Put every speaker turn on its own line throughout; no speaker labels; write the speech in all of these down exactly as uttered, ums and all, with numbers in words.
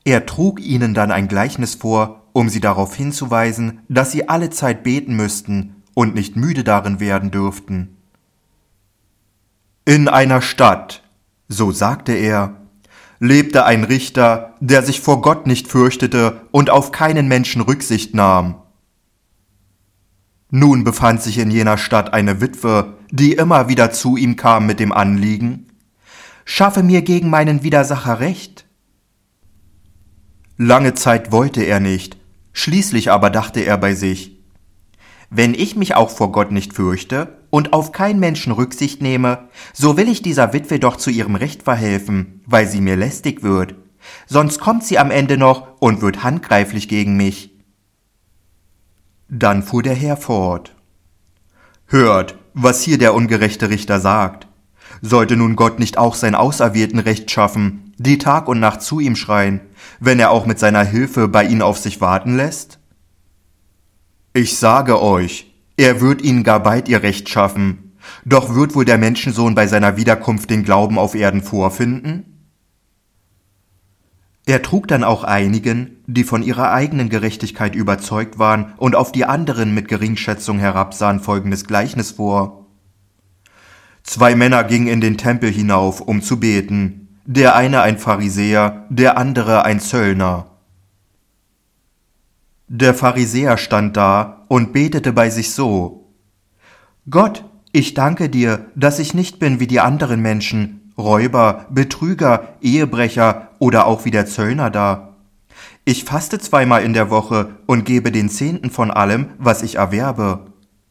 Er trug ihnen dann ein Gleichnis vor, um sie darauf hinzuweisen, dass sie alle Zeit beten müssten und nicht müde darin werden dürften. In einer Stadt, so sagte er, lebte ein Richter, der sich vor Gott nicht fürchtete und auf keinen Menschen Rücksicht nahm. Nun befand sich in jener Stadt eine Witwe, die immer wieder zu ihm kam mit dem Anliegen: Schaffe mir gegen meinen Widersacher Recht. Lange Zeit wollte er nicht, schließlich aber dachte er bei sich: Wenn ich mich auch vor Gott nicht fürchte und auf keinen Menschen Rücksicht nehme, so will ich dieser Witwe doch zu ihrem Recht verhelfen, weil sie mir lästig wird. Sonst kommt sie am Ende noch und wird handgreiflich gegen mich. Dann fuhr der Herr fort: Hört, was hier der ungerechte Richter sagt. Sollte nun Gott nicht auch sein Auserwählten Recht schaffen, die Tag und Nacht zu ihm schreien, wenn er auch mit seiner Hilfe bei ihnen auf sich warten lässt? Ich sage euch, er wird ihnen gar bald ihr Recht schaffen. Doch wird wohl der Menschensohn bei seiner Wiederkunft den Glauben auf Erden vorfinden? Er trug dann auch einigen, die von ihrer eigenen Gerechtigkeit überzeugt waren und auf die anderen mit Geringschätzung herabsahen, folgendes Gleichnis vor. Zwei Männer gingen in den Tempel hinauf, um zu beten, der eine ein Pharisäer, der andere ein Zöllner. Der Pharisäer stand da und betete bei sich so: Gott, ich danke dir, dass ich nicht bin wie die anderen Menschen, Räuber, Betrüger, Ehebrecher oder auch wie der Zöllner da. Ich faste zweimal in der Woche und gebe den Zehnten von allem, was ich erwerbe.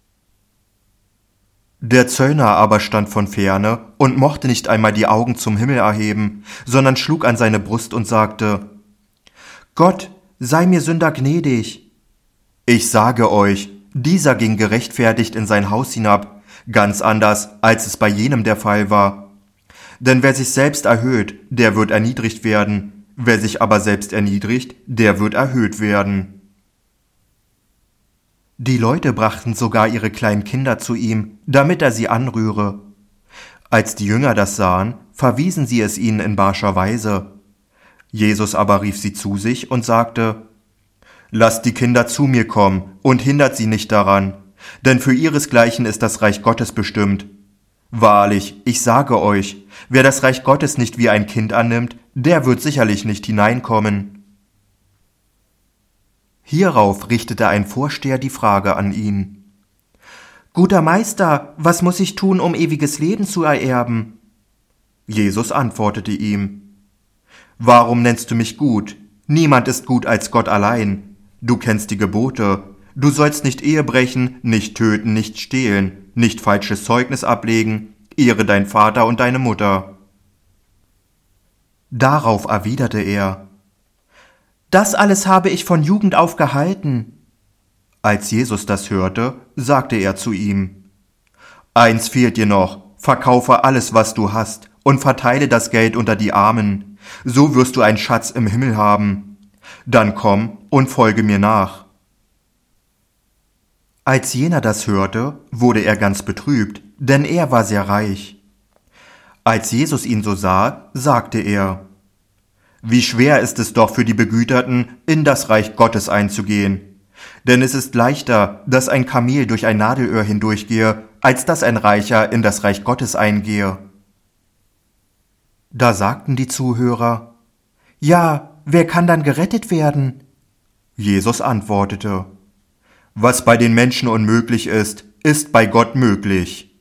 Der Zöllner aber stand von ferne und mochte nicht einmal die Augen zum Himmel erheben, sondern schlug an seine Brust und sagte: Gott, sei mir Sünder gnädig. Ich sage euch, dieser ging gerechtfertigt in sein Haus hinab, ganz anders, als es bei jenem der Fall war. Denn wer sich selbst erhöht, der wird erniedrigt werden, wer sich aber selbst erniedrigt, der wird erhöht werden. Die Leute brachten sogar ihre kleinen Kinder zu ihm, damit er sie anrühre. Als die Jünger das sahen, verwiesen sie es ihnen in barscher Weise. Jesus aber rief sie zu sich und sagte: Lasst die Kinder zu mir kommen und hindert sie nicht daran, denn für ihresgleichen ist das Reich Gottes bestimmt. Wahrlich, ich sage euch, wer das Reich Gottes nicht wie ein Kind annimmt, der wird sicherlich nicht hineinkommen. Hierauf richtete ein Vorsteher die Frage an ihn: Guter Meister, was muss ich tun, um ewiges Leben zu ererben? Jesus antwortete ihm: Warum nennst du mich gut? Niemand ist gut als Gott allein. Du kennst die Gebote. Du sollst nicht Ehe brechen, nicht töten, nicht stehlen, nicht falsches Zeugnis ablegen, ehre dein Vater und deine Mutter. Darauf erwiderte er: Das alles habe ich von Jugend auf gehalten. Als Jesus das hörte, sagte er zu ihm: Eins fehlt dir noch, verkaufe alles, was du hast, und verteile das Geld unter die Armen, so wirst du einen Schatz im Himmel haben. Dann komm und folge mir nach. Als jener das hörte, wurde er ganz betrübt, denn er war sehr reich. Als Jesus ihn so sah, sagte er: Wie schwer ist es doch für die Begüterten, in das Reich Gottes einzugehen. Denn es ist leichter, dass ein Kamel durch ein Nadelöhr hindurchgehe, als dass ein Reicher in das Reich Gottes eingehe. Da sagten die Zuhörer: Ja, wer kann dann gerettet werden? Jesus antwortete: Was bei den Menschen unmöglich ist, ist bei Gott möglich.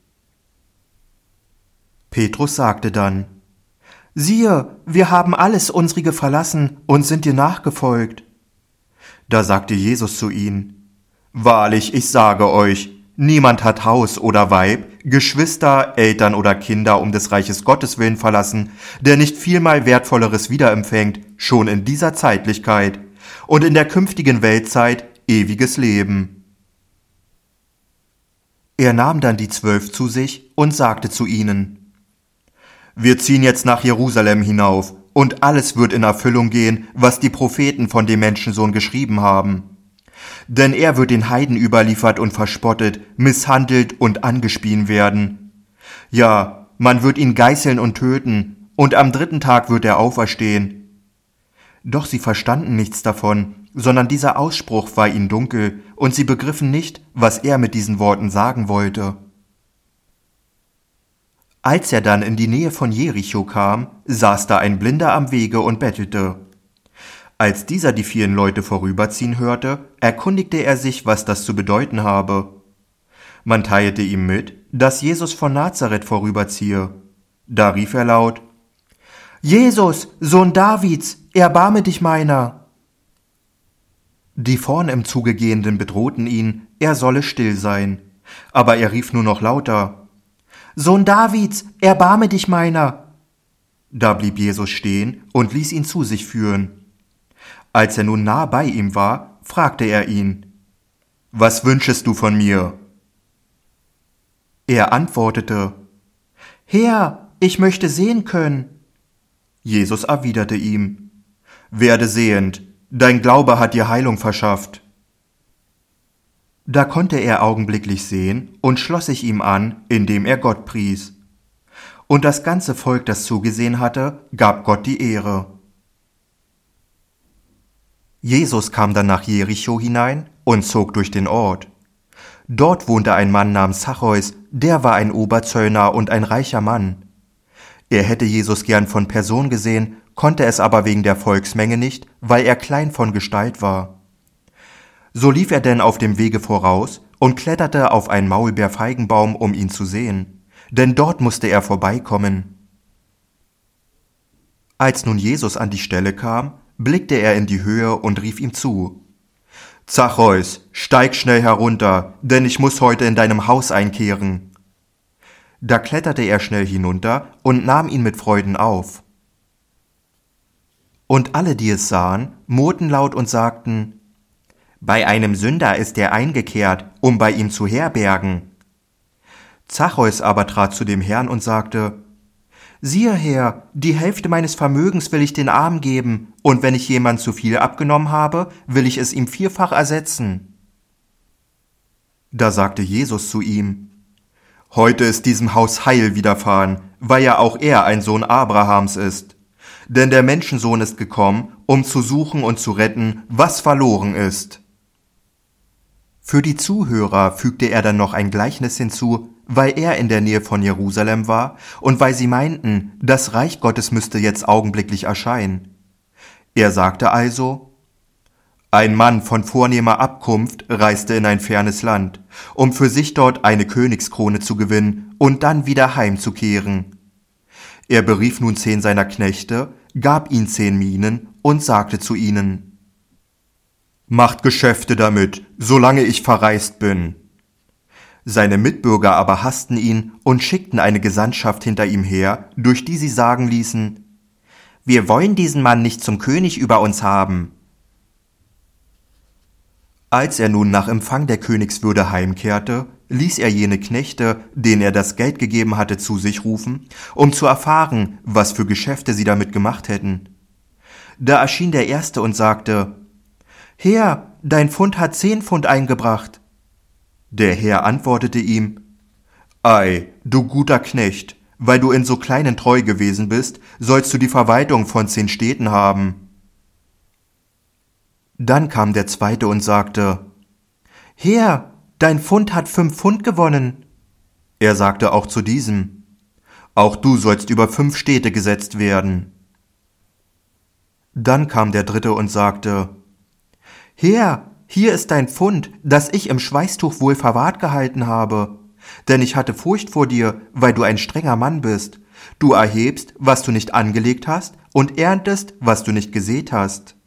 Petrus sagte dann: Siehe, wir haben alles unsrige verlassen und sind dir nachgefolgt. Da sagte Jesus zu ihnen: Wahrlich, ich sage euch, niemand hat Haus oder Weib, Geschwister, Eltern oder Kinder um des Reiches Gottes willen verlassen, der nicht vielmal Wertvolleres wiederempfängt, schon in dieser Zeitlichkeit und in der künftigen Weltzeit ewiges Leben. Er nahm dann die Zwölf zu sich und sagte zu ihnen: Wir ziehen jetzt nach Jerusalem hinauf, und alles wird in Erfüllung gehen, was die Propheten von dem Menschensohn geschrieben haben. Denn er wird den Heiden überliefert und verspottet, misshandelt und angespien werden. Ja, man wird ihn geißeln und töten, und am dritten Tag wird er auferstehen. Doch sie verstanden nichts davon, sondern dieser Ausspruch war ihnen dunkel, und sie begriffen nicht, was er mit diesen Worten sagen wollte. Als er dann in die Nähe von Jericho kam, saß da ein Blinder am Wege und bettelte. Als dieser die vielen Leute vorüberziehen hörte, erkundigte er sich, was das zu bedeuten habe. Man teilte ihm mit, dass Jesus von Nazareth vorüberziehe. Da rief er laut: »Jesus, Sohn Davids, erbarme dich meiner!« Die vorn im Zuge Gehenden bedrohten ihn, er solle still sein. Aber er rief nur noch lauter: »Sohn Davids, erbarme dich meiner!« Da blieb Jesus stehen und ließ ihn zu sich führen. Als er nun nah bei ihm war, fragte er ihn: »Was wünschest du von mir?« Er antwortete: »Herr, ich möchte sehen können.« Jesus erwiderte ihm: »Werde sehend, dein Glaube hat dir Heilung verschafft.« Da konnte er augenblicklich sehen und schloss sich ihm an, indem er Gott pries. Und das ganze Volk, das zugesehen hatte, gab Gott die Ehre. Jesus kam dann nach Jericho hinein und zog durch den Ort. Dort wohnte ein Mann namens Zachäus, der war ein Oberzöllner und ein reicher Mann. Er hätte Jesus gern von Person gesehen, konnte es aber wegen der Volksmenge nicht, weil er klein von Gestalt war. So lief er denn auf dem Wege voraus und kletterte auf einen Maulbeerfeigenbaum, um ihn zu sehen, denn dort musste er vorbeikommen. Als nun Jesus an die Stelle kam, blickte er in die Höhe und rief ihm zu: »Zachäus, steig schnell herunter, denn ich muss heute in deinem Haus einkehren.« Da kletterte er schnell hinunter und nahm ihn mit Freuden auf. Und alle, die es sahen, murrten laut und sagten: »Bei einem Sünder ist er eingekehrt, um bei ihm zu herbergen.« Zachäus aber trat zu dem Herrn und sagte: »Siehe, Herr, die Hälfte meines Vermögens will ich den Armen geben, und wenn ich jemand zu viel abgenommen habe, will ich es ihm vierfach ersetzen.« Da sagte Jesus zu ihm: »Heute ist diesem Haus Heil widerfahren, weil ja auch er ein Sohn Abrahams ist. Denn der Menschensohn ist gekommen, um zu suchen und zu retten, was verloren ist.« Für die Zuhörer fügte er dann noch ein Gleichnis hinzu, weil er in der Nähe von Jerusalem war und weil sie meinten, das Reich Gottes müsste jetzt augenblicklich erscheinen. Er sagte also: Ein Mann von vornehmer Abkunft reiste in ein fernes Land, um für sich dort eine Königskrone zu gewinnen und dann wieder heimzukehren. Er berief nun zehn seiner Knechte, gab ihnen zehn Minen und sagte zu ihnen: »Macht Geschäfte damit, solange ich verreist bin.« Seine Mitbürger aber hassten ihn und schickten eine Gesandtschaft hinter ihm her, durch die sie sagen ließen: »Wir wollen diesen Mann nicht zum König über uns haben.« Als er nun nach Empfang der Königswürde heimkehrte, ließ er jene Knechte, denen er das Geld gegeben hatte, zu sich rufen, um zu erfahren, was für Geschäfte sie damit gemacht hätten. Da erschien der Erste und sagte: »Herr, dein Pfund hat zehn Pfund eingebracht.« Der Herr antwortete ihm: »Ei, du guter Knecht, weil du in so kleinen treu gewesen bist, sollst du die Verwaltung von zehn Städten haben.« Dann kam der Zweite und sagte: »Herr, dein Pfund hat fünf Pfund gewonnen.« Er sagte auch zu diesem: »Auch du sollst über fünf Städte gesetzt werden.« Dann kam der Dritte und sagte: »Herr, hier ist dein Pfund, das ich im Schweißtuch wohl verwahrt gehalten habe. Denn ich hatte Furcht vor dir, weil du ein strenger Mann bist. Du erhebst, was du nicht angelegt hast, und erntest, was du nicht gesät hast.«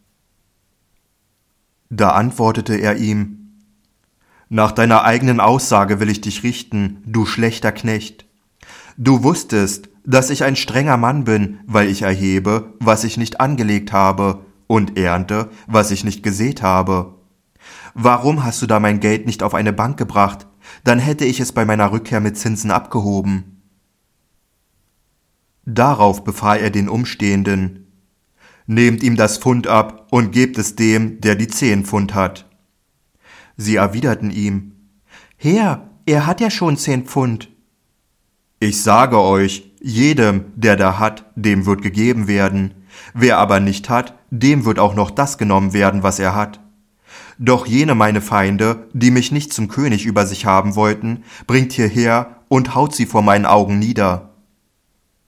Da antwortete er ihm: »Nach deiner eigenen Aussage will ich dich richten, du schlechter Knecht. Du wusstest, dass ich ein strenger Mann bin, weil ich erhebe, was ich nicht angelegt habe, und ernte, was ich nicht gesät habe. Warum hast du da mein Geld nicht auf eine Bank gebracht? Dann hätte ich es bei meiner Rückkehr mit Zinsen abgehoben.« Darauf befahl er den Umstehenden: »Nehmt ihm das Pfund ab und gebt es dem, der die zehn Pfund hat.« Sie erwiderten ihm: »Herr, er hat ja schon zehn Pfund.« »Ich sage euch, jedem, der da hat, dem wird gegeben werden. Wer aber nicht hat, dem wird auch noch das genommen werden, was er hat. Doch jene meine Feinde, die mich nicht zum König über sich haben wollten, bringt hierher und haut sie vor meinen Augen nieder.